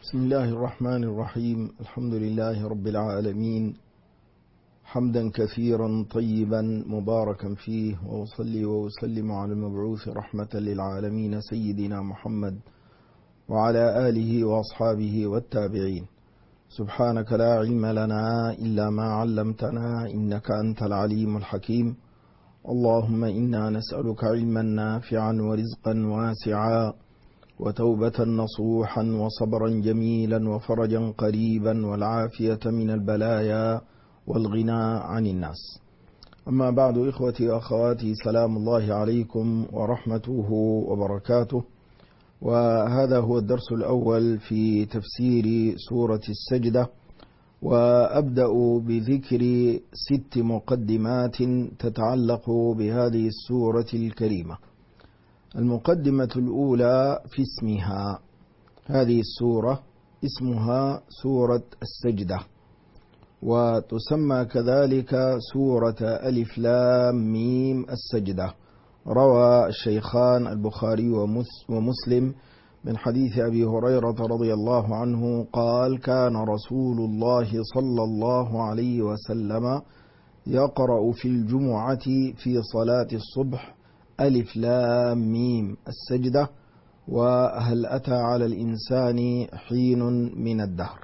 بسم الله الرحمن الرحيم. الحمد لله رب العالمين، حمدا كثيرا طيبا مباركا فيه، وأصلي وأسلم على المبعوث رحمة للعالمين سيدنا محمد وعلى آله وأصحابه والتابعين. سبحانك لا علم لنا إلا ما علمتنا إنك أنت العليم الحكيم. اللهم إنا نسألك علما نافعا ورزقا واسعا وتوبة نصوحا وصبرا جميلا وفرجا قريبا والعافية من البلايا والغنى عن الناس. أما بعد، إخوتي وأخواتي، سلام الله عليكم ورحمته وبركاته. وهذا هو الدرس الأول في تفسير سورة السجدة، وأبدأ بذكر 6 مقدمات تتعلق بهذه السورة الكريمة. المقدمة الأولى في اسمها. هذه السورة اسمها سورة السجدة، وتسمى كذلك سورة ألف لام ميم السجدة. روى الشيخان البخاري ومسلم من حديث أبي هريرة رضي الله عنه قال: كان رسول الله صلى الله عليه وسلم يقرأ في الجمعة في صلاة الصبح ألف لام ميم السجدة وهل أتى على الإنسان حين من الدهر.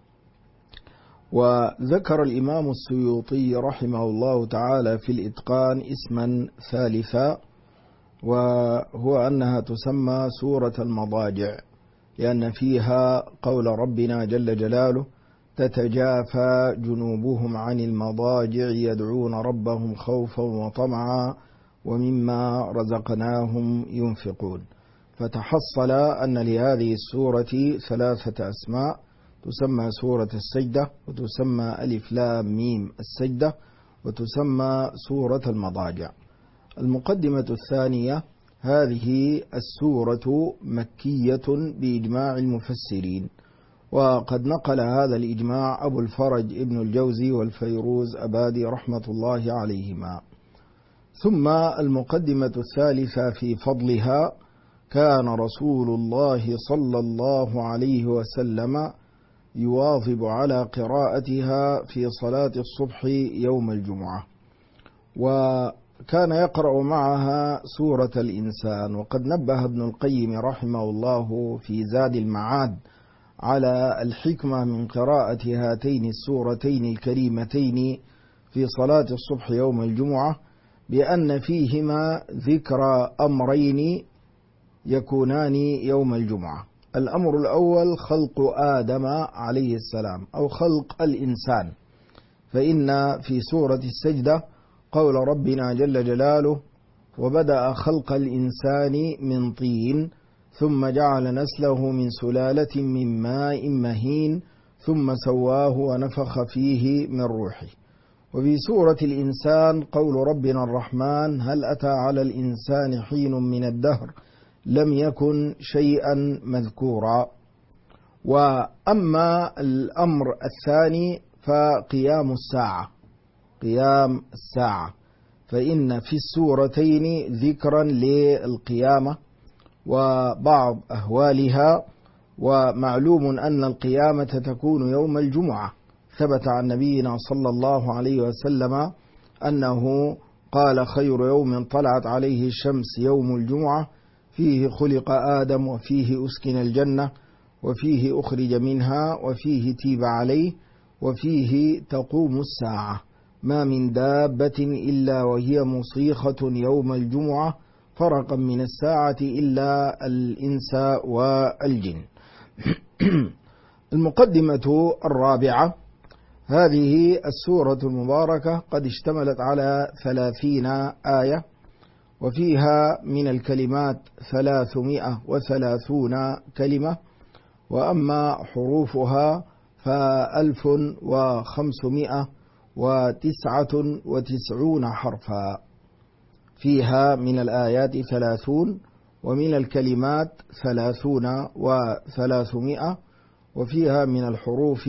وذكر الإمام السيوطي رحمه الله تعالى في الإتقان اسما ثالثا، وهو أنها تسمى سورة المضاجع، لأن فيها قول ربنا جل جلاله: تتجافى جنوبهم عن المضاجع يدعون ربهم خوفا وطمعا ومما رزقناهم ينفقون. فتحصل أن لهذه السورة 3 أسماء: تسمى سورة السجدة، وتسمى ألف لام ميم السجدة، وتسمى سورة المضاجع. المقدمة الثانية: هذه السورة مكية بإجماع المفسرين، وقد نقل هذا الإجماع أبو الفرج ابن الجوزي والفيروز أبادي رحمة الله عليهما. ثم المقدمة الثالثة في فضلها: كان رسول الله صلى الله عليه وسلم يواظب على قراءتها في صلاة الصبح يوم الجمعة، وكان يقرأ معها سورة الإنسان. وقد نبه ابن القيم رحمه الله في زاد المعاد على الحكمة من قراءة هاتين السورتين الكريمتين في صلاة الصبح يوم الجمعة، بأن فيهما ذكر أمرين يكونان يوم الجمعة. الأمر الأول خلق آدم عليه السلام، أو خلق الإنسان، فإن في سورة السجدة قول ربنا جل جلاله: وبدأ خلق الإنسان من طين ثم جعل نسله من سلالة من ماء مهين ثم سواه ونفخ فيه من روحه. وفي سورة الإنسان قول ربنا الرحمن: هل أتى على الإنسان حين من الدهر لم يكن شيئا مذكورا. وأما الأمر الثاني فقيام الساعة، قيام الساعة، فإن في السورتين ذكرا للقيامة وبعض أهوالها. ومعلوم أن القيامة تكون يوم الجمعة، ثبت عن نبينا صلى الله عليه وسلم أنه قال: خير يوم طلعت عليه الشمس يوم الجمعة، فيه خلق آدم وفيه أسكن الجنة وفيه أخرج منها وفيه تيب عليه وفيه تقوم الساعة، ما من دابة إلا وهي مصيخة يوم الجمعة فرقا من الساعة إلا الإنس والجن. المقدمة الرابعة: هذه السورة المباركة قد اشتملت على 30 آية، وفيها من الكلمات 330 كلمة، وأما حروفها ف1599 حرفا. فيها من الآيات 30، ومن الكلمات 30 و300، وفيها من الحروف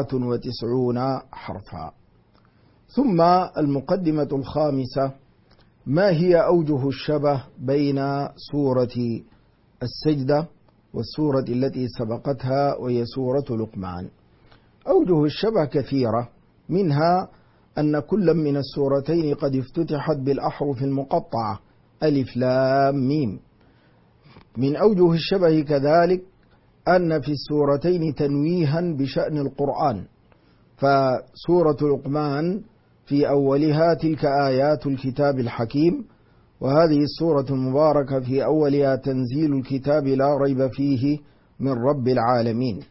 1599 حرفا. ثم المقدمة الخامسة: ما هي أوجه الشبه بين سورة السجدة والسورة التي سبقتها وهي سورة لقمان؟ أوجه الشبه كثيرة، منها أن كل من السورتين قد افتتحت بالأحرف المقطعة ألف لام ميم. من أوجه الشبه كذلك أن في السورتين تنويها بشأن القرآن، فسورة لقمان في أولها تلك آيات الكتاب الحكيم، وهذه السورة المباركة في أولها تنزيل الكتاب لا ريب فيه من رب العالمين.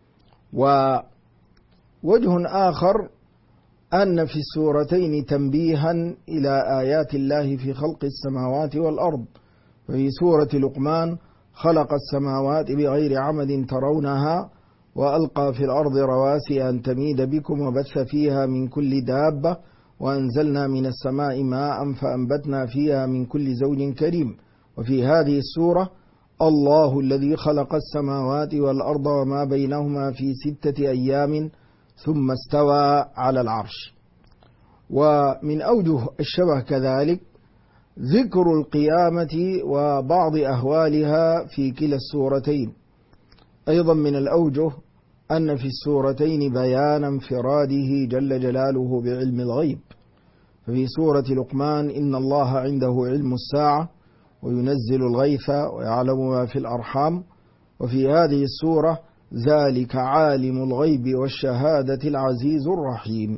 ووجه آخر أن في السورتين تنبيها إلى آيات الله في خلق السماوات والأرض، ففي سورة لقمان خلق السماوات بغير عمد ترونها وألقى في الأرض رواسي أن تميد بكم وبث فيها من كل دابة وأنزلنا من السماء ماء فأنبتنا فيها من كل زوج كريم. وفي هذه السورة الله الذي خلق السماوات والأرض وما بينهما في 6 أيام ثم استوى على العرش. ومن أوجه الشبه كذلك ذكر القيامة وبعض أهوالها في كلا السورتين. أيضا من الأوجه أن في السورتين بيان انفراده جل جلاله بعلم الغيب، ففي سورة لقمان إن الله عنده علم الساعة وينزل الغيث ويعلم ما في الأرحام، وفي هذه السورة ذلك عالم الغيب والشهادة العزيز الرحيم.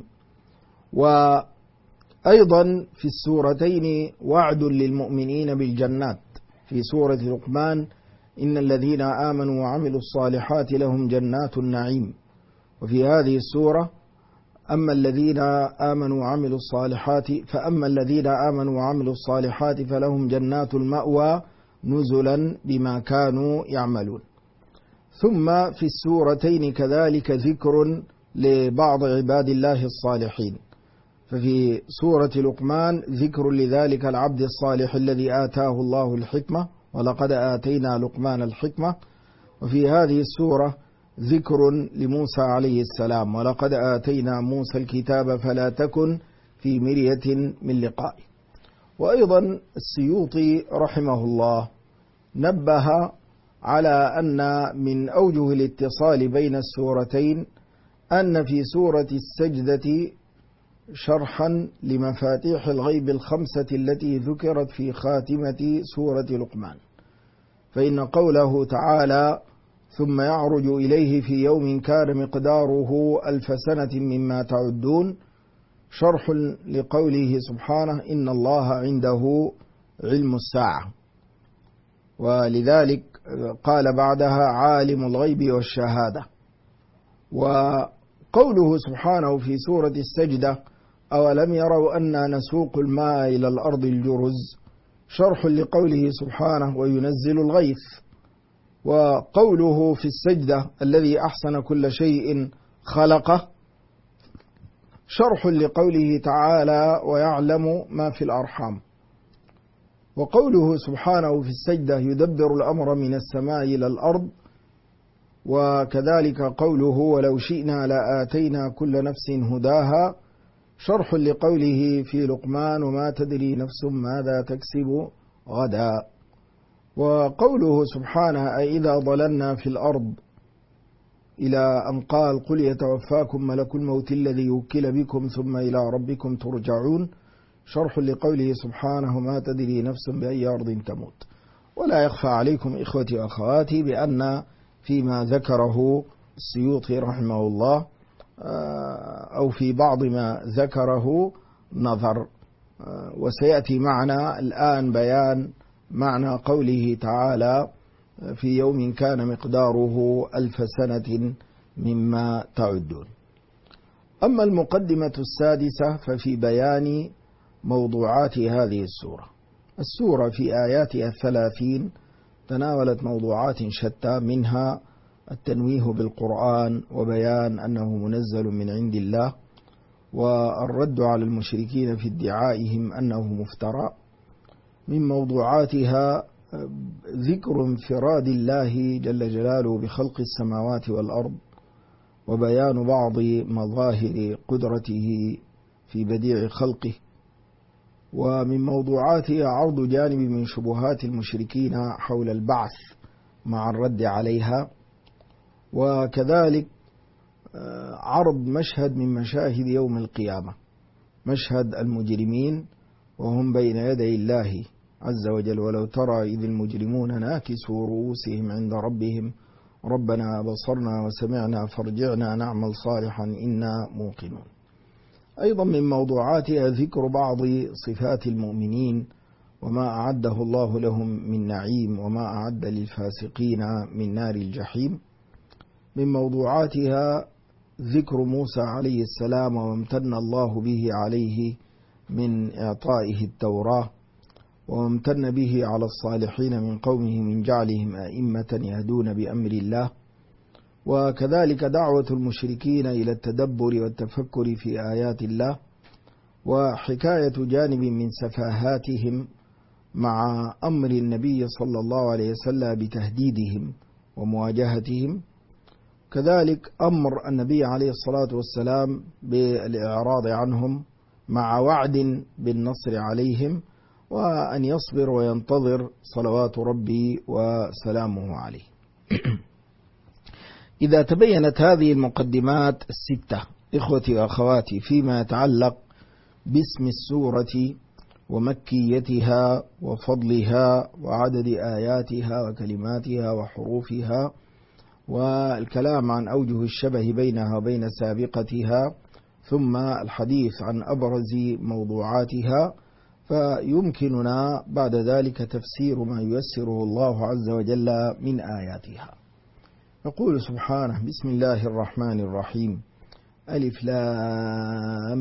وأيضا في السورتين وعد للمؤمنين بالجنات، في سورة لقمان إن الذين آمنوا وعملوا الصالحات لهم جنات النعيم، وفي هذه السورة فأما الذين آمنوا وعملوا الصالحات فلهم جنات المأوى نزلا بما كانوا يعملون. ثم في السورتين كذلك ذكر لبعض عباد الله الصالحين، ففي سورة لقمان ذكر لذلك العبد الصالح الذي آتاه الله الحكمة ولقد آتينا لقمان الحكمة. وفي هذه السورة ذكر لموسى عليه السلام ولقد آتينا موسى الكتاب فلا تكن في مرية من لقائه. وأيضا السيوطي رحمه الله نبه على أن من أوجه الاتصال بين السورتين أن في سورة السجدة شرحا لمفاتيح الغيب الخمسة التي ذكرت في خاتمة سورة لقمان، فإن قوله تعالى ثم يعرج إليه في يوم كان مقداره 1000 سنة مما تعدون شرح لقوله سبحانه إن الله عنده علم الساعة، ولذلك قال بعدها عالم الغيب والشهادة. وقوله سبحانه في سورة السجدة أولم يروا أنا نسوق الماء إلى الأرض الجرز شرح لقوله سبحانه وينزل الغيث. وقوله في السجدة الذي أحسن كل شيء خلقه شرح لقوله تعالى ويعلم ما في الأرحام. وقوله سبحانه في السجدة يدبر الأمر من السماء إلى الأرض، وكذلك قوله ولو شئنا لآتينا كل نفس هداها شرح لقوله في لقمان وما تدري نفس ماذا تكسب غدا. وقوله سبحانه أئذا ضللنا في الأرض إلى أن قال قل يتوفاكم ملك الموت الذي وكل بكم ثم إلى ربكم ترجعون شرح لقوله سبحانه ما تدري نفس بأي أرض تموت. ولا يخفى عليكم إخوتي وأخواتي بأن فيما ذكره السيوطي رحمه الله أو في بعض ما ذكره نظر، وسيأتي معنا الآن بيان معنى قوله تعالى في يوم كان مقداره 1000 سنة مما تعدون. أما المقدمة السادسة ففي بيان موضوعات هذه السورة. السورة في آياتها 30 تناولت موضوعات شتى، منها التنويه بالقرآن وبيان أنه منزل من عند الله، والرد على المشركين في ادعائهم أنه مفترى. من موضوعاتها ذكر انفراد الله جل جلاله بخلق السماوات والأرض، وبيان بعض مظاهر قدرته في بديع خلقه، ومن موضوعاتها عرض جانب من شبهات المشركين حول البعث مع الرد عليها، وكذلك عرض مشهد من مشاهد يوم القيامة، مشهد المجرمين وهم بين يدي الله عز وجل. ولو ترى إذ المجرمون ناكسوا رؤوسهم عند ربهم ربنا بصرنا وسمعنا فارجعنا نعمل صالحا إنا موقنون. أيضا من موضوعاتها ذكر بعض صفات المؤمنين وما أعده الله لهم من نعيم وما أعد للفاسقين من نار الجحيم. من موضوعاتها ذكر موسى عليه السلام وامتن الله به عليه من إعطائه التوراة، وامتن به على الصالحين من قومه من جعلهم أئمة يهدون بأمر الله. وكذلك دعوة المشركين إلى التدبر والتفكر في آيات الله، وحكاية جانب من سفاهاتهم مع أمر النبي صلى الله عليه وسلم بتهديدهم ومواجهتهم. كذلك أمر النبي عليه الصلاة والسلام بالإعراض عنهم مع وعد بالنصر عليهم، وأن يصبر وينتظر صلوات ربي وسلامه عليه. إذا تبينت هذه المقدمات الستة إخوتي وأخواتي فيما يتعلق باسم السورة ومكيتها وفضلها وعدد آياتها وكلماتها وحروفها، والكلام عن أوجه الشبه بينها وبين سابقتها، ثم الحديث عن أبرز موضوعاتها، فيمكننا بعد ذلك تفسير ما ييسره الله عز وجل من آياتها. يقول سبحانه: بسم الله الرحمن الرحيم، ألف لام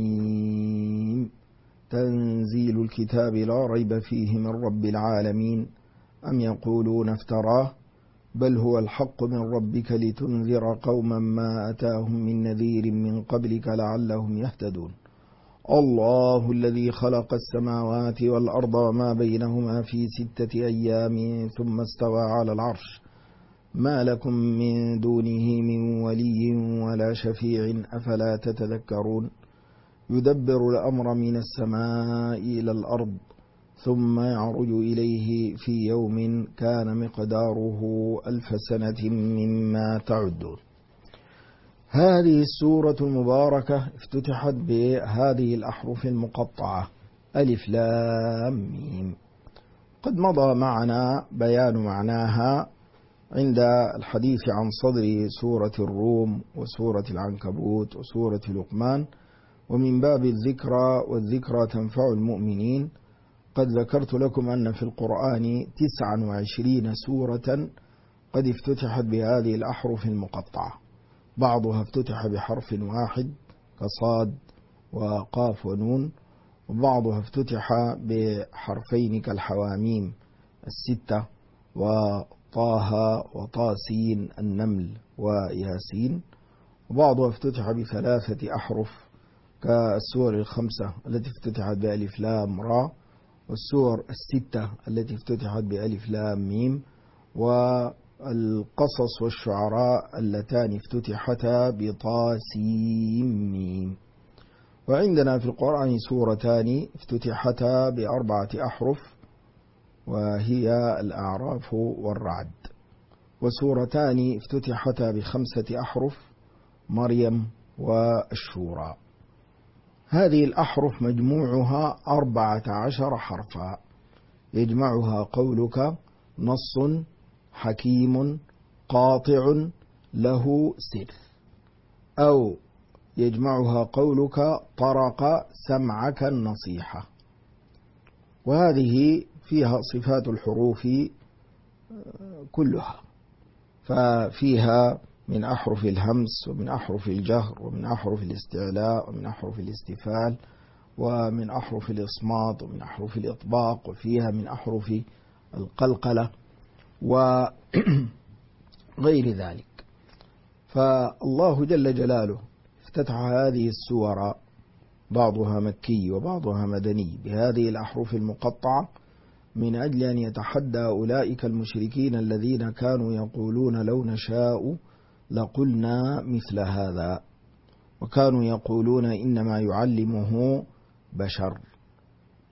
ميم، تنزيل الكتاب لا ريب فيه من رب العالمين، أم يقولون افتراه، بل هو الحق من ربك لتنذر قوما ما أتاهم من نذير من قبلك لعلهم يهتدون. الله الذي خلق السماوات والأرض وما بينهما في 6 أيام ثم استوى على العرش، ما لكم من دونه من ولي ولا شفيع أفلا تتذكرون. يدبر الأمر من السماء إلى الأرض ثم يعرج إليه في يوم كان مقداره 1000 سنة مما تعدون. هذه السورة المباركة افتتحت بهذه الأحرف المقطعة ألف لام ميم. قد مضى معنا بيان معناها عند الحديث عن صدر سورة الروم وسورة العنكبوت وسورة لقمان، ومن باب الذكرى والذكرى تنفع المؤمنين قد ذكرت لكم أن في القرآن 29 سورة قد افتتحت بهذه الأحرف المقطعة، بعضها افتتح بحرف واحد كصاد وقاف ونون، وبعضها افتتح بحرفين كالحواميم 6 وطه وطاسين النمل وياسين، وبعضها افتتح ب3 أحرف كالسور 5 التي افتتحت بألف لام را، والسور 6 التي افتتحت بألف لام ميم، والقصص والشعراء اللتان افتتحتا بطاسيم ميم. وعندنا في القرآن سورتان افتتحتا ب4 أحرف، وهي الأعراف والرعد، وسورتان افتتحتا ب5 أحرف، مريم والشورى. هذه الأحرف مجموعها 14 حرفا، يجمعها قولك نص حكيم قاطع له سر، أو يجمعها قولك طرق سمعك النصيحة. وهذه فيها صفات الحروف كلها، ففيها من أحرف الهمس ومن أحرف الجهر ومن أحرف الاستعلاء ومن أحرف الاستفال ومن أحرف الإصمات ومن أحرف الإطباق، وفيها من أحرف القلقلة وغير ذلك. فالله جل جلاله افتتح هذه السور بعضها مكي وبعضها مدني بهذه الأحرف المقطعة من أجل أن يتحدى أولئك المشركين الذين كانوا يقولون لو نشاء لقلنا مثل هذا، وكانوا يقولون إنما يعلمه بشر.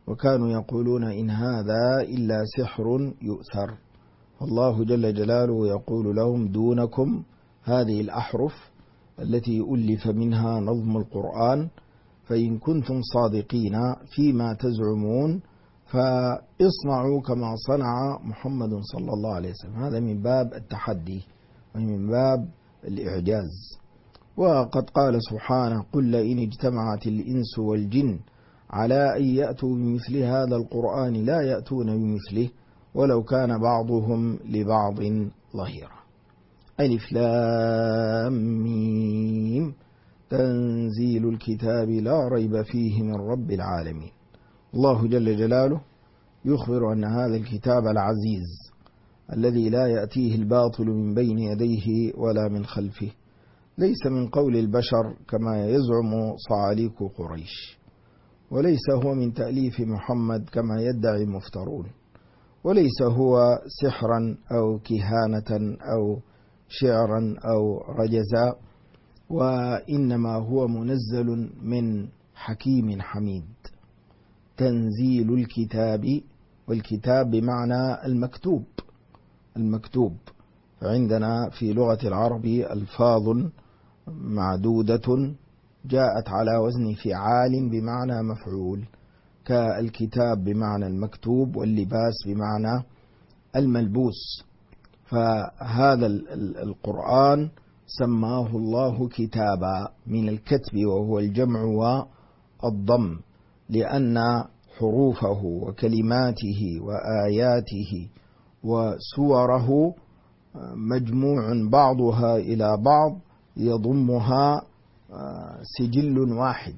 وكانوا يقولون إن هذا إلا سحر يؤثر. الله جل جلاله يقول لهم دونكم هذه الأحرف التي ألف منها نظم القرآن، فإن كنتم صادقين فيما تزعمون فاصنعوا كما صنع محمد صلى الله عليه وسلم. هذا من باب التحدي ومن باب الإعجاز. وقد قال سبحانه قل لئن اجتمعت الإنس والجن على أن يأتوا بمثل هذا القرآن لا يأتون بمثله ولو كان بعضهم لبعض ظهيرا. ألف لام ميم تنزيل الكتاب لا ريب فيه من رب العالمين. الله جل جلاله يخبر أن هذا الكتاب العزيز الذي لا يأتيه الباطل من بين يديه ولا من خلفه ليس من قول البشر كما يزعم صعاليك قريش، وليس هو من تأليف محمد كما يدعي المفترون، وليس هو سحرا أو كهانة أو شعرا أو رجزا، وإنما هو منزل من حكيم حميد. تنزيل الكتاب، والكتاب بمعنى المكتوب. فعندنا في لغة العرب ألفاظ معدودة جاءت على وزن فعال بمعنى مفعول، كالكتاب بمعنى المكتوب، واللباس بمعنى الملبوس. فهذا القرآن سماه الله كتابا من الكتب وهو الجمع والضم، لأن حروفه وكلماته وآياته وسوره مجموع بعضها إلى بعض يضمها سجل واحد،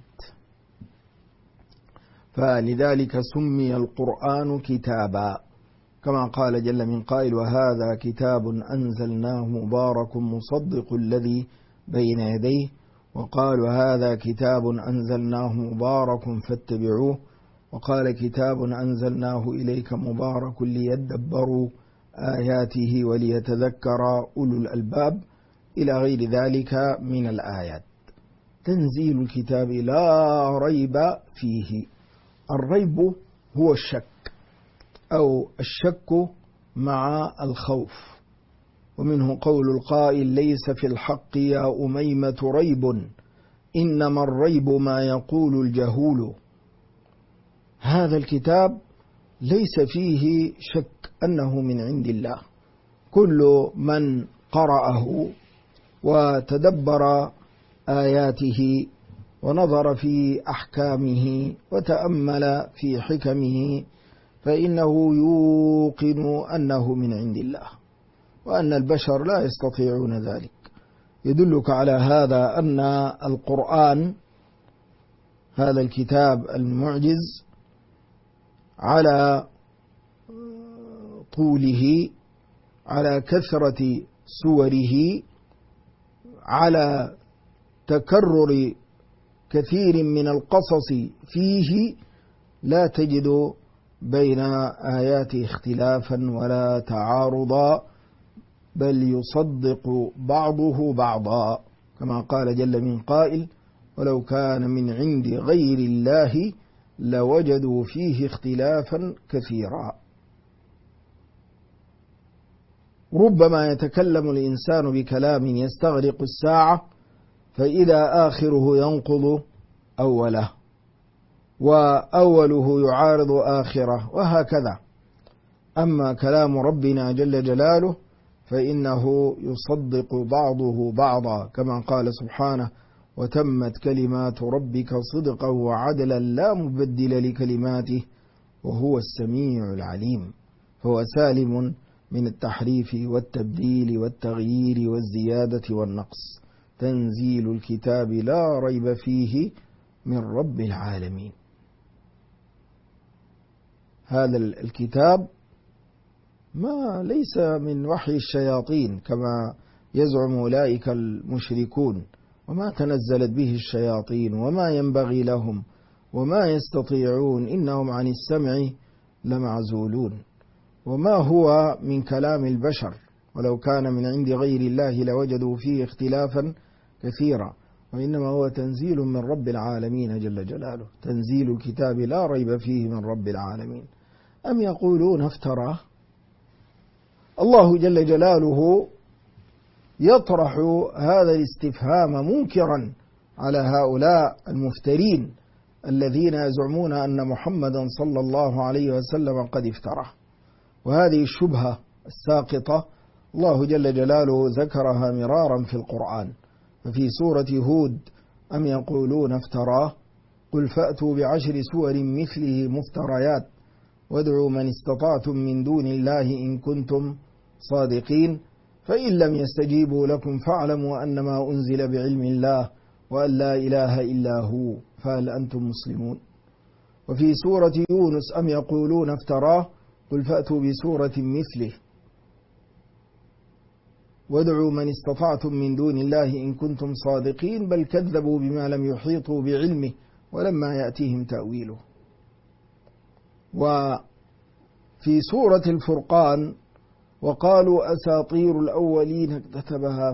فلذلك سمي القرآن كتابا، كما قال جل من قائل وهذا كتاب أنزلناه مبارك مصدق الذي بين يديه، وقال وهذا كتاب أنزلناه مبارك فاتبعوه، وقال كتاب أنزلناه إليك مبارك ليدبروا آياته وليتذكر أولو الألباب إلى غير ذلك من الآيات. تنزيل الكتاب لا ريب فيه. الريب هو الشك أو الشك مع الخوف، ومنه قول القائل ليس في الحق يا أميمة ريب إنما الريب ما يقول الجهول. هذا الكتاب ليس فيه شك أنه من عند الله، كل من قرأه وتدبر آياته ونظر في أحكامه وتأمل في حكمه فإنه يوقن أنه من عند الله، وأن البشر لا يستطيعون ذلك. يدلك على هذا أن القرآن هذا الكتاب المعجز على طوله، على كثرة سوره، على تكرر كثير من القصص فيه، لا تجد بين آياته اختلافا ولا تعارضا، بل يصدق بعضه بعضا، كما قال جل من قائل ولو كان من عند غير الله لوجدوا فيه اختلافا كثيرا. ربما يتكلم الإنسان بكلام يستغرق الساعة فإذا آخره ينقض أوله، وأوله يعارض آخره، وهكذا. أما كلام ربنا جل جلاله فإنه يصدق بعضه بعضا، كما قال سبحانه وتمت كلمات ربك صدقا وعدلا لا مبدل لكلماته وهو السميع العليم. فهو سالم من التحريف والتبديل والتغيير والزيادة والنقص. تنزيل الكتاب لا ريب فيه من رب العالمين. هذا الكتاب ما ليس من وحي الشياطين كما يزعم أولئك المشركون، وما تنزلت به الشياطين وما ينبغي لهم وما يستطيعون، إنهم عن السمع لمعزولون. وما هو من كلام البشر، ولو كان من عند غير الله لوجدوا فيه اختلافا كثيرا. وإنما هو تنزيل من رب العالمين جل جلاله، تنزيل الكتاب لا ريب فيه من رب العالمين. أم يقولون افتراه؟ الله جل جلاله يطرح هذا الاستفهام منكرا على هؤلاء المفترين الذين يزعمون أن محمدا صلى الله عليه وسلم قد افترى. وهذه الشبهة الساقطة الله جل جلاله ذكرها مرارا في القرآن، ففي سورة هود أم يقولون افتراه قل فأتوا بعشر سور مثله مفتريات وادعوا من استطعتم من دون الله إن كنتم صادقين فإن لم يستجيبوا لكم فاعلموا أنما أنزل بعلم الله وأن لا إله إلا هو فهل أنتم مسلمون. وفي سورة يونس أم يقولون افتراه قل فأتوا بسورة مثله وادعوا من استطعتم من دون الله إن كنتم صادقين بل كذبوا بما لم يحيطوا بعلمه ولما يأتيهم تأويله. وفي سورة الفرقان وقالوا أساطير الأولين اكتتبها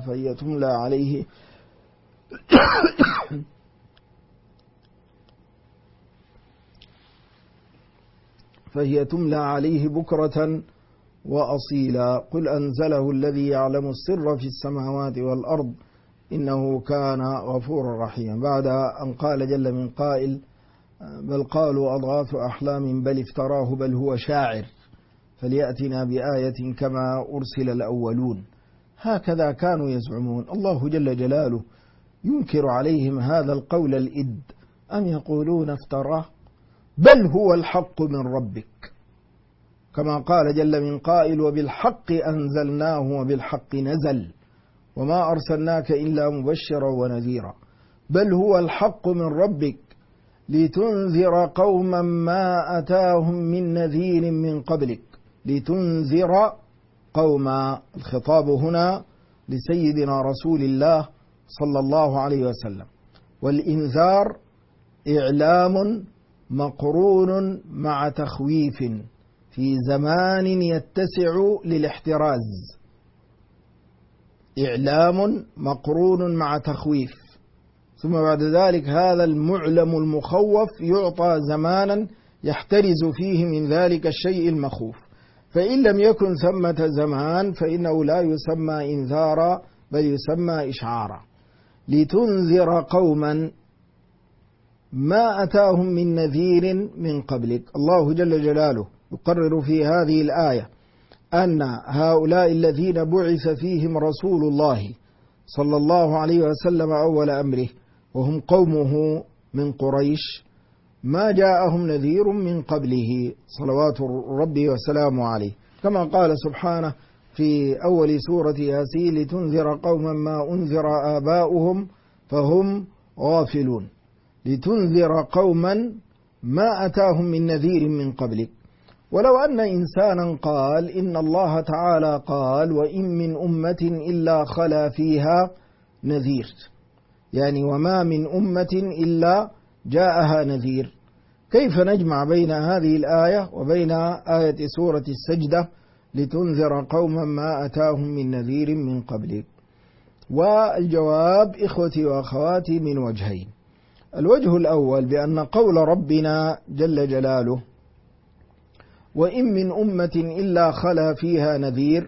فهي تملى عليه بكرة وأصيلا قل أنزله الذي يعلم السر في السماوات والأرض إنه كان غفورا رحيما، بعد أن قال جل من قائل بل قالوا أضغاث أحلام بل افتراه بل هو شاعر فليأتنا بآية كما أرسل الأولون. هكذا كانوا يزعمون. الله جل جلاله ينكر عليهم هذا القول الإد أم يقولون افتراه بل هو الحق من ربك، كما قال جل من قائل وبالحق أنزلناه وبالحق نزل وما أرسلناك إلا مبشرا ونذيرا. بل هو الحق من ربك لتنذر قوما ما أتاهم من نذير من قبلك. لتنذر قوما، الخطاب هنا لسيدنا رسول الله صلى الله عليه وسلم، والإنذار إعلام مقرون مع تخويف في زمان يتسع للاحتراز. إعلام مقرون مع تخويف، ثم بعد ذلك هذا المعلم المخوف يعطى زمانا يحترز فيه من ذلك الشيء المخوف، فإن لم يكن ثمة زمان فإنه لا يسمى إنذارا بل يسمى إشعارا. لتنذر قوما ما أتاهم من نذير من قبلك. الله جل جلاله يقرر في هذه الآية أن هؤلاء الذين بعث فيهم رسول الله صلى الله عليه وسلم أول أمره وهم قومه من قريش ما جاءهم نذير من قبله صلوات ربي وسلامه عليه، كما قال سبحانه في أول سورة ياسين لتنذر قوما ما أنذر آباؤهم فهم غافلون. لتنذر قوما ما أتاهم من نذير من قبلك. ولو أن إنسانا قال إن الله تعالى قال وإن من أمة إلا خلا فيها نذير، يعني وما من أمة إلا جاءها نذير، كيف نجمع بين هذه الآية وبين آية سورة السجدة لتنذر قوما ما أتاهم من نذير من قبلك؟ والجواب إخوتي وأخواتي من وجهين. الوجه الأول بأن قول ربنا جل جلاله وإن من أمة إلا خلا فيها نذير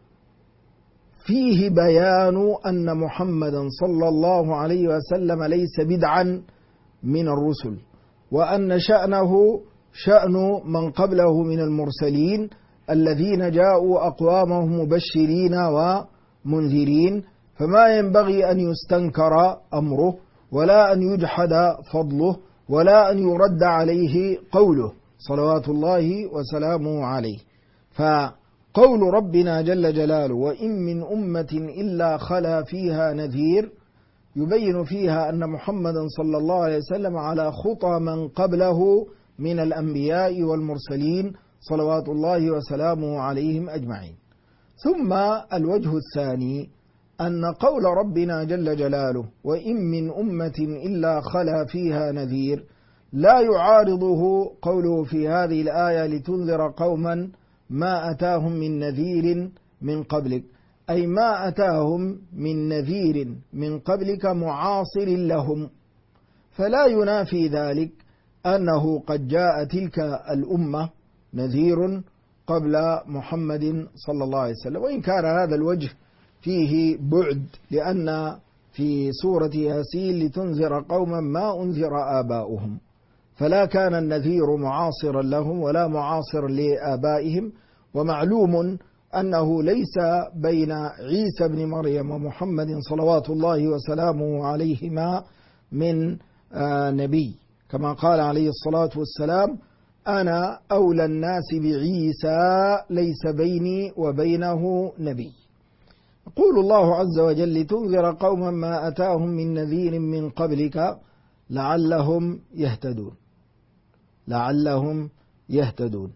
فيه بيان أن محمدا صلى الله عليه وسلم ليس بدعا من الرسل، وأن شأنه شأن من قبله من المرسلين الذين جاءوا أقوامهم مبشرين ومنذرين، فما ينبغي أن يستنكر أمره ولا أن يجحد فضله ولا أن يرد عليه قوله صلوات الله وسلامه عليه. فقول ربنا جل جلاله وإن من أمة إلا خلا فيها نذير يبين فيها أن محمدا صلى الله عليه وسلم على خطى من قبله من الأنبياء والمرسلين صلوات الله وسلامه عليهم أجمعين. ثم الوجه الثاني أن قول ربنا جل جلاله وإن من أمة إلا خلا فيها نذير لا يعارضه قوله في هذه الآية لتنذر قوما ما أتاهم من نذير من قبلك، أي ما أتاهم من نذير من قبلك معاصر لهم، فلا ينافي ذلك أنه قد جاء تلك الأمة نذير قبل محمد صلى الله عليه وسلم، وإن كان هذا الوجه فيه بعد، لأن في سورة ياسين لتنذر قوما ما أنذر آباؤهم، فلا كان النذير معاصرا لهم ولا معاصر لآبائهم. ومعلوم أنه ليس بين عيسى بن مريم ومحمد صلوات الله وسلامه عليهما من نبي، كما قال عليه الصلاة والسلام: أنا أولى الناس بعيسى ليس بيني وبينه نبي. يقول الله عز وجل: لتنذر قوما ما أتاهم من نذير من قبلك لعلهم يهتدون. لعلهم يهتدون.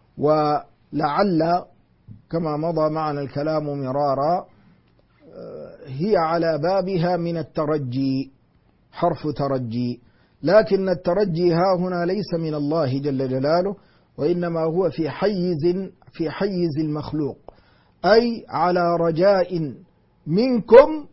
ولعل كما مضى معنا الكلام مرارا هي على بابها من الترجي، حرف ترجي، لكن الترجي ها هنا ليس من الله جل جلاله، وإنما هو في حيز المخلوق، أي على رجاء منكم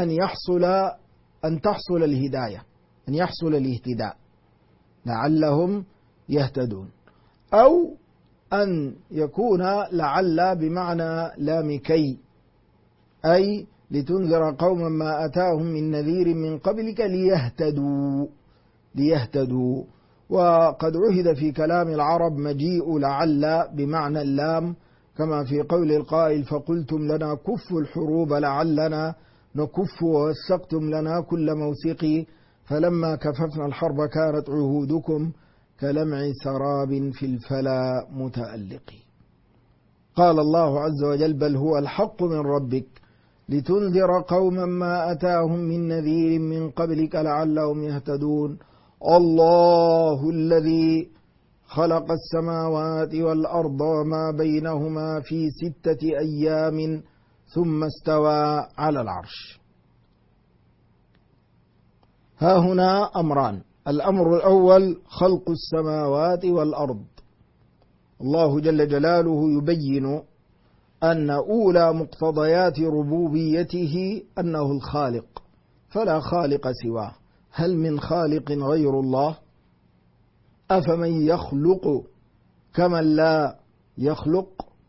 أن تحصل الهداية، أن يحصل الاهتداء، لعلهم يهتدون. أو أن يكون لعل بمعنى لام كي، أي لتنذر قوما ما أتاهم من نذير من قبلك ليهتدوا. وقد عهد في كلام العرب مجيء لعل بمعنى اللام، كما في قول القائل: فقلتم لنا كفوا الحروب لعلنا نكف ووثقتم لنا كل موثق، فلما كففنا الحرب كانت عهودكم كلمع سراب في الفلا متألق. قال الله عز وجل: بل هو الحق من ربك لتنذر قوما ما أتاهم من نذير من قبلك لعلهم يهتدون. الله الذي خلق السماوات والأرض وما بينهما في 6 أيام ثم استوى على العرش. ها هنا أمران: الأمر الأول خلق السماوات والأرض. الله جل جلاله يبين أن أولى مقتضيات ربوبيته أنه الخالق، فلا خالق سواه. هل من خالق غير الله؟ أفمن يخلق كمن لا يخلق؟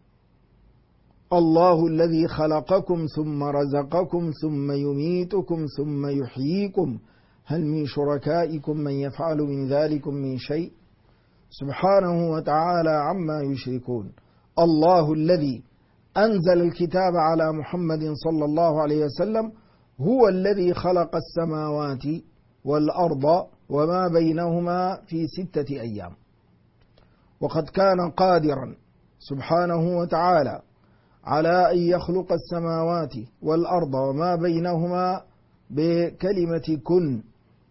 الله الذي خلقكم ثم رزقكم ثم يميتكم ثم يحييكم هل من شركائكم من يفعل من ذلكم من شيء؟ سبحانه وتعالى عما يشركون. الله الذي أنزل الكتاب على محمد صلى الله عليه وسلم هو الذي خلق السماوات والأرض وما بينهما في 6 أيام، وقد كان قادرا سبحانه وتعالى على أن يخلق السماوات والأرض وما بينهما بكلمة كن.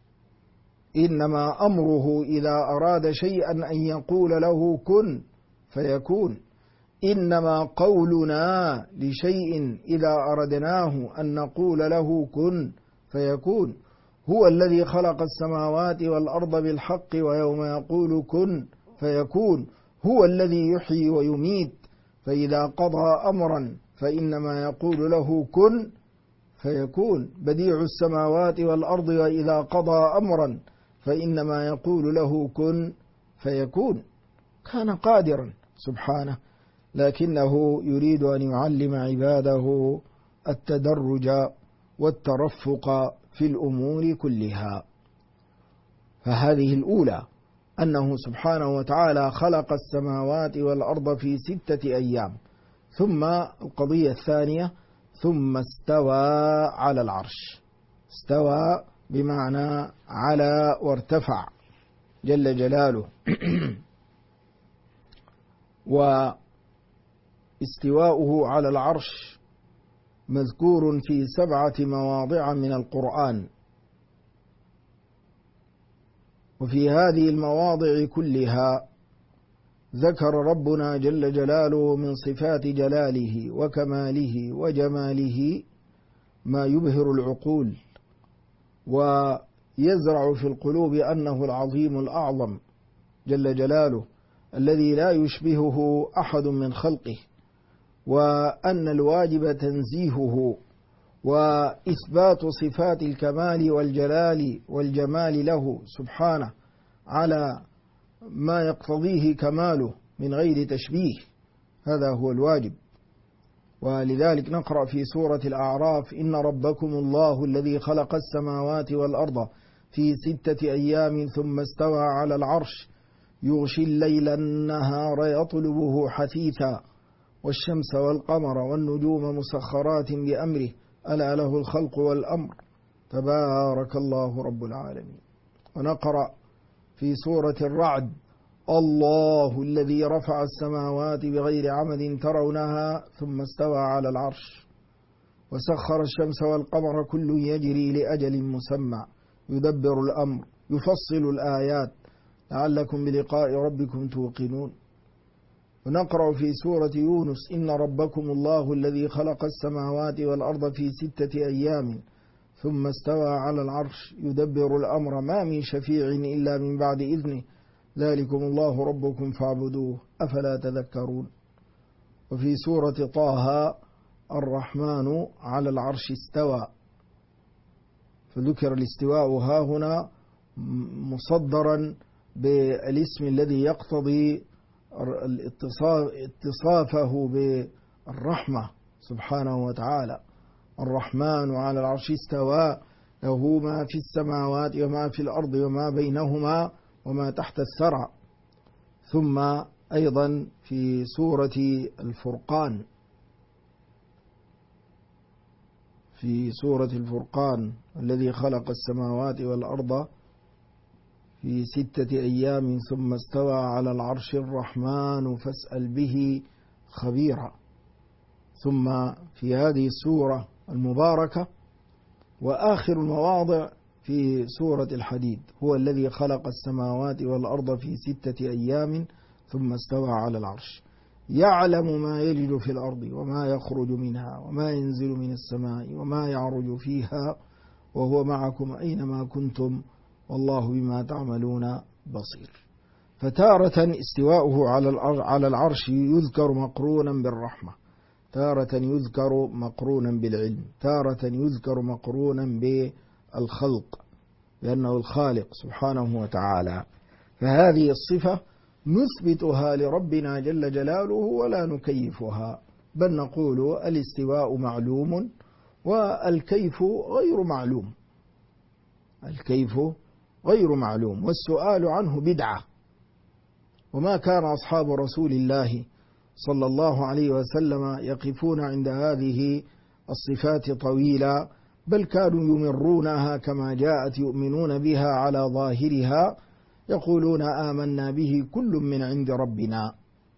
إنما أمره إذا أراد شيئا أن يقول له كن فيكون. إنما قولنا لشيء إذا أردناه أن نقول له كن فيكون. هو الذي خلق السماوات والأرض بالحق ويوم يقول كن فيكون. هو الذي يحيي ويميت، فإذا قضى أمرا فإنما يقول له كن فيكون. بديع السماوات والأرض وإذا قضى أمرا فإنما يقول له كن فيكون. كان قادرا سبحانه، لكنه يريد أن يعلم عباده التدرج والترفق في الأمور كلها. فهذه الأولى أنه سبحانه وتعالى خلق السماوات والأرض في 6 أيام. ثم القضية الثانية ثم استوى على العرش. استوى بمعنى على وارتفع جل جلاله. واستواؤه على العرش مذكور في 7 مواضع من القرآن، وفي هذه المواضع كلها ذكر ربنا جل جلاله من صفات جلاله وكماله وجماله ما يبهر العقول ويزرع في القلوب أنه العظيم الأعظم جل جلاله الذي لا يشبهه أحد من خلقه، وأن الواجب تنزيهه وإثبات صفات الكمال والجلال والجمال له سبحانه على ما يقتضيه كماله من غير تشبيه، هذا هو الواجب. ولذلك نقرأ في سورة الأعراف: إن ربكم الله الذي خلق السماوات والأرض في 6 أيام ثم استوى على العرش يغشي الليل النهار يطلبه حثيثا والشمس والقمر والنجوم مسخرات بأمره ألا له الخلق والأمر تبارك الله رب العالمين. ونقرأ في سورة الرعد: الله الذي رفع السماوات بغير عمد ترونها ثم استوى على العرش وسخر الشمس والقمر كل يجري لأجل مسمى يدبر الأمر يفصل الآيات لعلكم بلقاء ربكم توقنون. ونقرأ في سورة يونس: إن ربكم الله الذي خلق السماوات والأرض في 6 أيام ثم استوى على العرش يدبر الأمر ما من شفيع إلا من بعد إذنه ذلكم الله ربكم فاعبدوه أفلا تذكرون. وفي سورة طه: الرحمن على العرش استوى، فذكر الاستواء ها هنا مصدرا بالاسم الذي يقتضي اتصافه بالرحمة سبحانه وتعالى. الرحمن على العرش استوى له ما في السماوات وما في الأرض وما بينهما وما تحت الثرى. ثم أيضا في سورة الفرقان، الذي خلق السماوات والأرض في 6 أيام ثم استوى على العرش الرحمن فاسأل به خبيرا. ثم في هذه السورة المباركة وآخر المواضع في سورة الحديد: هو الذي خلق السماوات والأرض في 6 أيام ثم استوى على العرش يعلم ما يلج في الأرض وما يخرج منها وما ينزل من السماء وما يعرج فيها وهو معكم أينما كنتم والله بما تعملون بصير. فتارة استواؤه على العرش يذكر مقرونا بالرحمة، تارة يذكر مقرونا بالعلم، تارة يذكر مقرونا بالخلق لأنه الخالق سبحانه وتعالى. فهذه الصفة نثبتها لربنا جل جلاله ولا نكيفها، بل نقول الاستواء معلوم والكيف غير معلوم، الكيف غير معلوم والسؤال عنه بدعة. وما كان أصحاب رسول الله صلى الله عليه وسلم يقفون عند هذه الصفات طويلا، بل كانوا يمرونها كما جاءت يؤمنون بها على ظاهرها يقولون آمنا به كل من عند ربنا.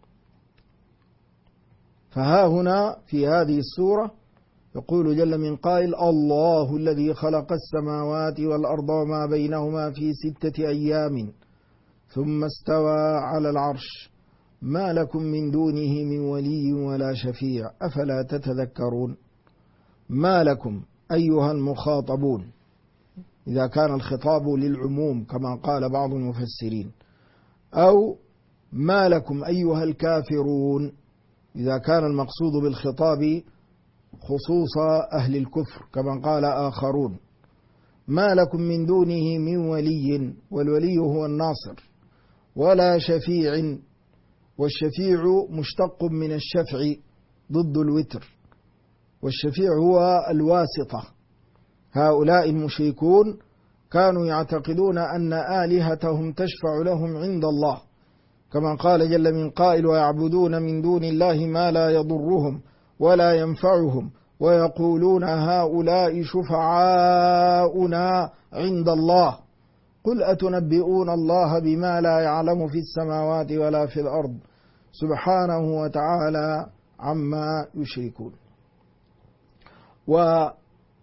فها هنا في هذه السورة يقول جل من قائل: الله الذي خلق السماوات والأرض وما بينهما في 6 أيام ثم استوى على العرش ما لكم من دونه من ولي ولا شفيع أفلا تتذكرون. ما لكم أيها المخاطبون، إذا كان الخطاب للعموم كما قال بعض المفسرين، أو ما لكم أيها الكافرون إذا كان المقصود بالخطاب خصوص أهل الكفر كما قال آخرون. ما لكم من دونه من ولي، والولي هو الناصر، ولا شفيع، والشفيع مشتق من الشفع ضد الوتر، والشفيع هو الواسطة. هؤلاء المشركون كانوا يعتقدون أن آلهتهم تشفع لهم عند الله كما قال جل من قائل: ويعبدون من دون الله ما لا يضرهم ولا ينفعهم ويقولون هؤلاء شفعاؤنا عند الله قل أتنبئون الله بما لا يعلم في السماوات ولا في الأرض سبحانه وتعالى عما يشركون. وطرح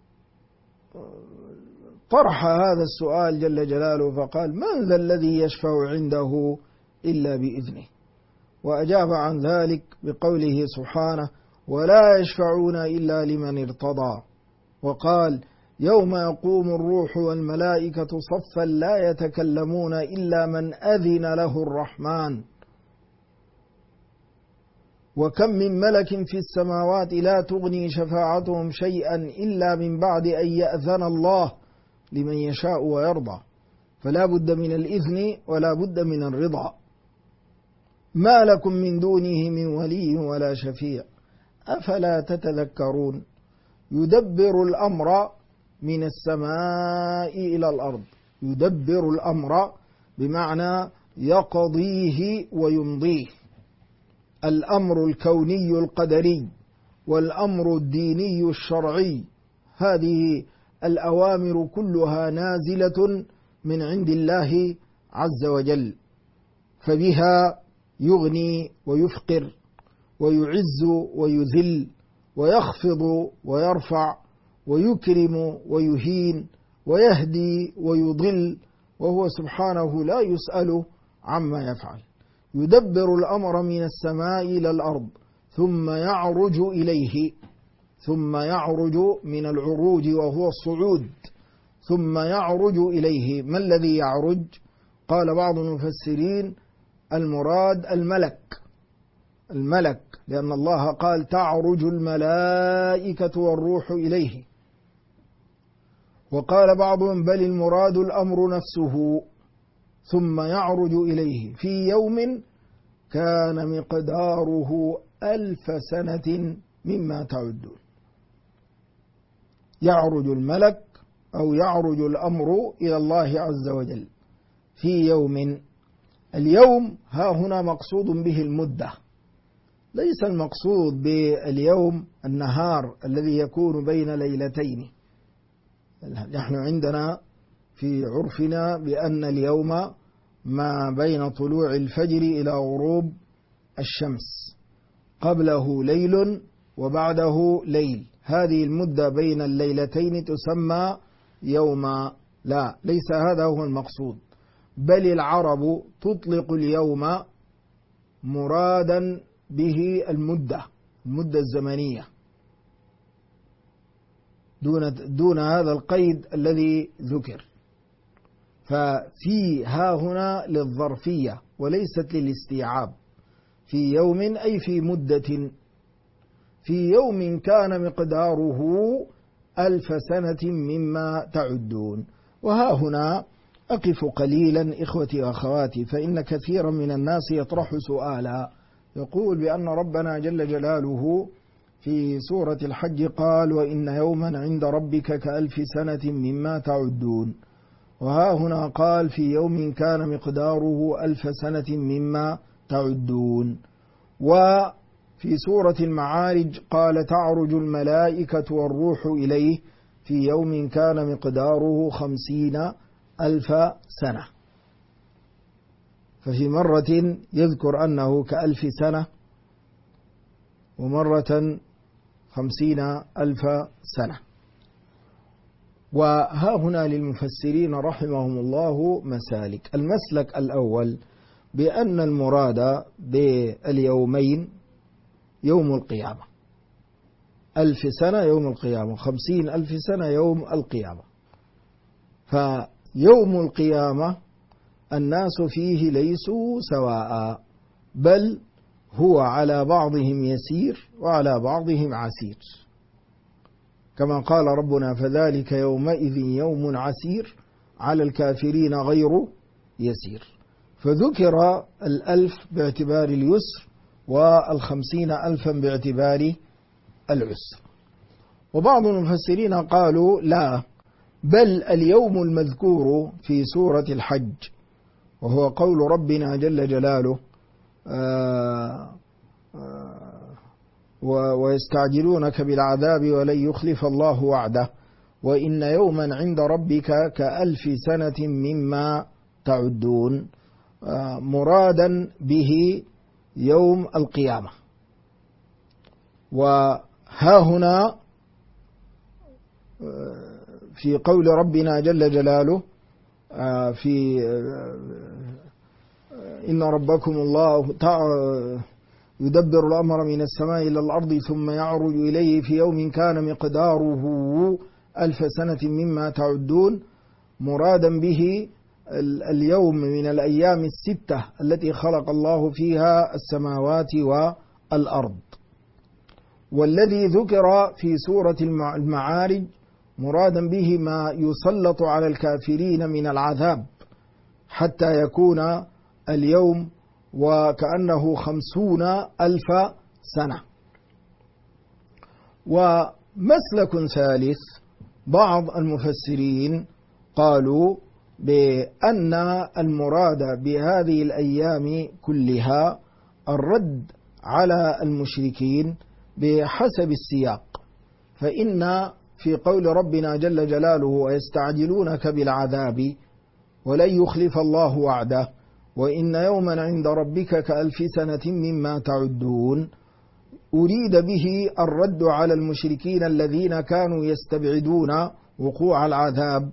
هذا السؤال جل جلاله فقال: من ذا الذي يشفع عنده إلا بإذنه؟ وأجاب عن ذلك بقوله سبحانه: ولا يشفعون إلا لمن ارتضى. وقال: يوم يقوم الروح والملائكة صفا لا يتكلمون إلا من أذن له الرحمن. وكم من ملك في السماوات لا تغني شفاعتهم شيئا إلا من بعد أن يأذن الله لمن يشاء ويرضى، فلا بد من الإذن ولا بد من الرضا. ما لكم من دونه من ولي ولا شفيع أفلا تتذكرون. يدبر الأمر من السماء إلى الأرض. يدبر الأمر بمعنى يقضيه ويمضيه، الأمر الكوني القدري والأمر الديني الشرعي، هذه الأوامر كلها نازلة من عند الله عز وجل، فبها يغني ويفقر ويعز ويذل ويخفض ويرفع ويكرم ويهين ويهدي ويضل، وهو سبحانه لا يسأل عما يفعل. يدبر الأمر من السماء إلى الأرض ثم يعرج إليه، ثم يعرج من العروج وهو الصعود، ثم يعرج إليه. ما الذي يعرج؟ قال بعض المفسرين المراد الملك، لأن الله قال تعرج الملائكة والروح إليه. وقال بعضهم بل المراد الأمر نفسه، ثم يعرج إليه في يوم كان مقداره 1000 سنة مما تعدون. يعرج الملك أو يعرج الأمر إلى الله عز وجل في يوم. اليوم ها هنا مقصود به المدة، ليس المقصود باليوم النهار الذي يكون بين ليلتين. نحن عندنا في عرفنا بأن اليوم ما بين طلوع الفجر إلى غروب الشمس، قبله ليل وبعده ليل، هذه المدة بين الليلتين تسمى يوما. لا، ليس هذا هو المقصود، بل العرب تطلق اليوم مرادا به المدة الزمنية دون هذا القيد الذي ذكر. ففي ها هنا للظرفية وليست للاستيعاب. في يوم أي في مدة، في يوم كان مقداره 1000 سنة مما تعدون. وها هنا أقف قليلا إخوتي وأخواتي، فإن كثيرا من الناس يطرح سؤالا، يقول بأن ربنا جل جلاله في سورة الحج قال وإن يوما عند ربك ك1000 سنة مما تعدون، وها هنا قال في يوم كان مقداره 1000 سنة مما تعدون. وفي سورة المعارج قال تعرج الملائكة والروح إليه في يوم كان مقداره 50,000 سنة. ففي مرة يذكر أنه ك1000 سنة، ومرة 50,000 سنة. وها هنا للمفسرين رحمهم الله مسالك. المسلك الأول بأن المراد باليومين يوم القيامة، 1000 سنة يوم القيامة، 50,000 سنة يوم القيامة. فيوم القيامة الناس فيه ليسوا سواء، بل هو على بعضهم يسير وعلى بعضهم عسير، كما قال ربنا فذلك يومئذ يوم عسير على الكافرين غير يسير. فذكر 1000 باعتبار اليسر، 50,000 باعتبار العسر. وبعض المفسرين قالوا لا، بل اليوم المذكور في سورة الحج وهو قول ربنا جل جلاله ويستعجلونك بالعذاب ولن يخلف الله وعده وإن يوما عند ربك ك1000 سنة مما تعدون، مرادا به يوم القيامة. وها هنا في قول ربنا جل جلاله في إن ربكم الله يدبر الأمر من السماء إلى الأرض ثم يعرج إليه في يوم كان مقداره 1000 سنة مما تعدون، مرادا به اليوم من الأيام 6 التي خلق الله فيها السماوات الأرض. والذي ذكر في سورة المعارج مرادا به ما يسلط على الكافرين من العذاب حتى يكون اليوم وكأنه 50,000 سنة. ومسلك ثالث بعض المفسرين قالوا بأن المراد بهذه الأيام كلها الرد على المشركين بحسب السياق، فإن في قول ربنا جل جلاله ويستعجلونك بالعذاب ولن يخلف الله وعده وإن يوما عند ربك كألف سنة مما تعدون، أريد به الرد على المشركين الذين كانوا يستبعدون وقوع العذاب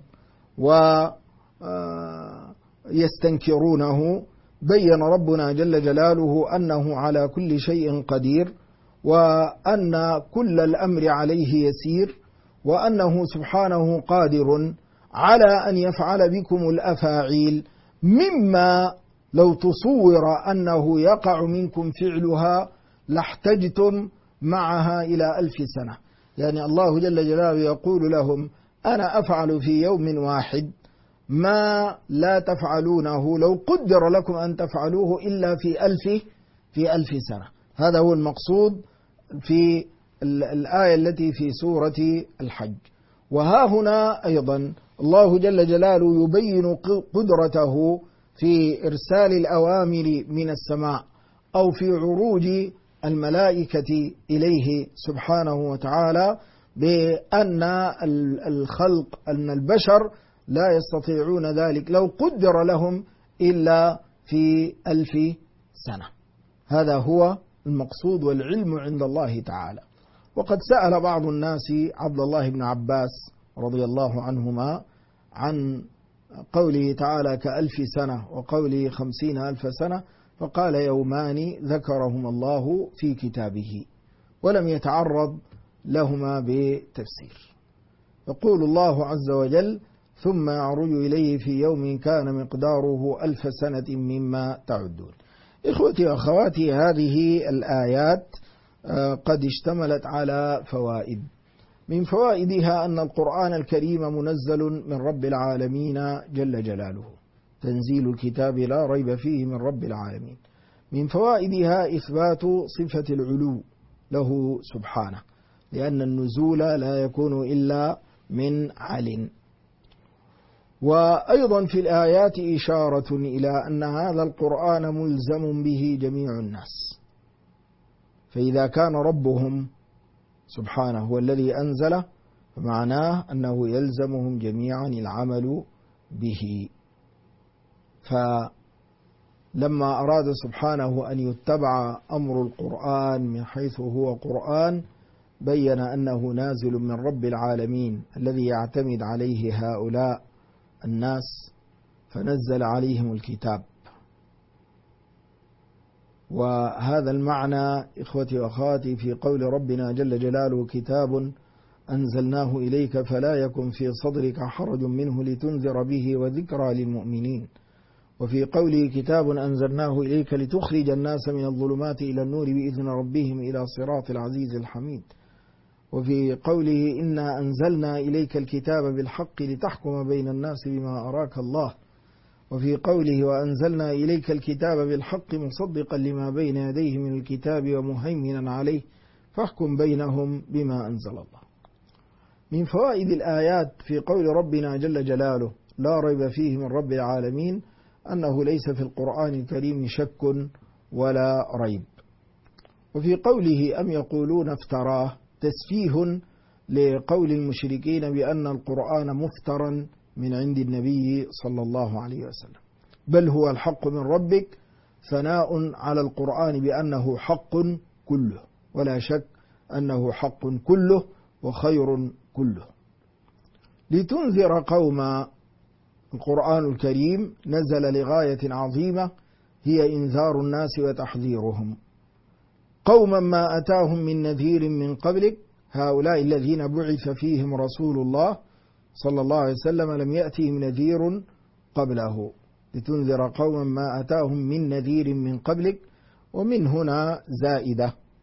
ويستنكرونه. بين ربنا جل جلاله أنه على كل شيء قدير، وأن كل الأمر عليه يسير، وأنه سبحانه قادر على أن يفعل بكم الأفاعيل مما لو تصور أنه يقع منكم فعلها لاحتجتم معها إلى 1000 سنة. يعني الله جل جلاله يقول لهم أنا أفعل في يوم واحد ما لا تفعلونه لو قدر لكم أن تفعلوه إلا في 1000 سنة. هذا هو المقصود في الآية التي في سورة الحج. وها هنا أيضا الله جل جلاله يبين قدرته في إرسال الأوامر من السماء أو في عروج الملائكة إليه سبحانه وتعالى، بأن الخلق أن البشر لا يستطيعون ذلك لو قدر لهم إلا في 1000 سنة. هذا هو المقصود والعلم عند الله تعالى. وقد سأل بعض الناس عبد الله بن عباس رضي الله عنهما عن قوله تعالى كألف سنة وقوله 50,000 سنة، فقال يومان ذكرهما الله في كتابه، ولم يتعرض لهما بتفسير. يقول الله عز وجل ثم يعرج إليه في يوم كان مقداره 1000 سنة مما تعدون. إخوتي وأخواتي، هذه الآيات قد اشتملت على فوائد. من فوائدها أن القرآن الكريم منزل من رب العالمين جل جلاله، تنزيل الكتاب لا ريب فيه من رب العالمين. من فوائدها إثبات صفة العلو له سبحانه، لأن النزول لا يكون إلا من عل. وأيضا في الآيات إشارة إلى أن هذا القرآن ملزم به جميع الناس، فإذا كان ربهم سبحانه هو الذي أنزله فمعناه أنه يلزمهم جميعا العمل به. فلما أراد سبحانه أن يتبع أمر القرآن من حيث هو قرآن، بين أنه نازل من رب العالمين الذي يعتمد عليه هؤلاء الناس، فنزل عليهم الكتاب. وهذا المعنى إخوتي وأخواتي في قول ربنا جل جلاله كتاب أنزلناه إليك فلا يكن في صدرك حرج منه لتنذر به وذكرى للمؤمنين. وفي قوله كتاب أنزلناه إليك لتخرج الناس من الظلمات إلى النور بإذن ربهم إلى صراط العزيز الحميد. وفي قوله إنا أنزلنا إليك الكتاب بالحق لتحكم بين الناس بما أراك الله. وفي قوله وأنزلنا إليك الكتاب بالحق مصدقا لما بين يديه من الكتاب ومهيمنا عليه فاحكم بينهم بما أنزل الله. من فوائد الآيات في قول ربنا جل جلاله لا ريب فيه من رب العالمين أنه ليس في القرآن الكريم شك ولا ريب. وفي قوله أم يقولون افتراه تسفيه لقول المشركين بأن القرآن مفترا من عند النبي صلى الله عليه وسلم، بل هو الحق من ربك، ثناء على القرآن بأنه حق كله، ولا شك أنه حق كله وخير كله. لتنذر قوم، القرآن الكريم نزل لغاية عظيمة هي إنذار الناس وتحذيرهم. قوما ما أتاهم من نذير من قبلك، هؤلاء الذين بعث فيهم رسول الله صلى الله عليه وسلم لم يأتهم نذير قبله. لتنذر قوما ما أتاهم من نذير من قبلك، ومن هنا زائدة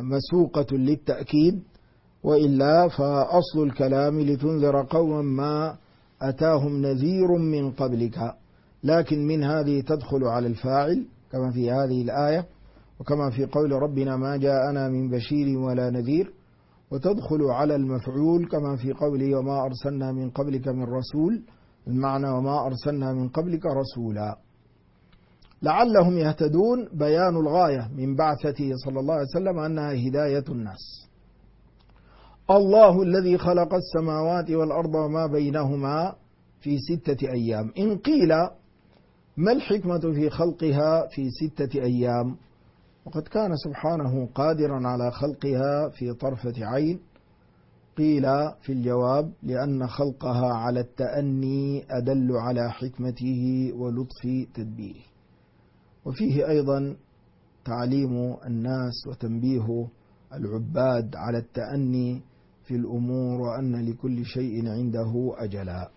مسوقة للتأكيد، وإلا فأصل الكلام لتنذر قوما ما أتاهم نذير من قبلك، لكن من هذه تدخل على الفاعل كما في هذه الآية، وكما في قول ربنا ما جاءنا من بشير ولا نذير، وتدخل على المفعول كما في قوله وما أرسلنا من قبلك من رسول، المعنى وما أرسلنا من قبلك رسولا. لعلهم يهتدون بيان الغاية من بعثته صلى الله عليه وسلم أنها هداية الناس. الله الذي خلق السماوات والأرض وما بينهما في 6 أيام. إن قيل ما الحكمة في خلقها في 6 أيام وقد كان سبحانه قادرا على خلقها في طرفة عين، قيل في الجواب لأن خلقها على التأني أدل على حكمته ولطف تدبيره. وفيه أيضا تعليم الناس وتنبيه العباد على التأني في الأمور، وأن لكل شيء عنده أجلا.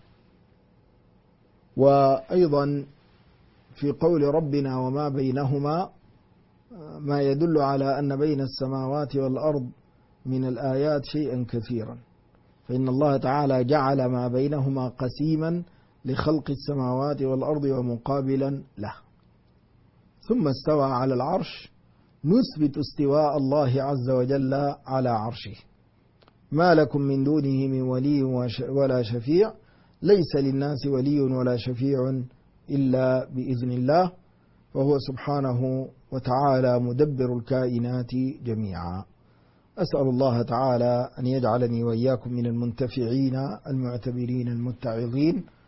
وأيضا في قول ربنا وما بينهما ما يدل على أن بين السماوات والأرض من الآيات شيئا كثيرا، فإن الله تعالى جعل ما بينهما قسيما لخلق السماوات والأرض ومقابلا له. ثم استوى على العرش، نثبت استواء الله عز وجل على عرشه. ما لكم من دونه من ولي ولا شفيع، ليس للناس ولي ولا شفيع إلا بإذن الله، وهو سبحانه وتعالى مدبر الكائنات جميعا. أسأل الله تعالى أن يجعلني وإياكم من المنتفعين المعتبرين المتعظين،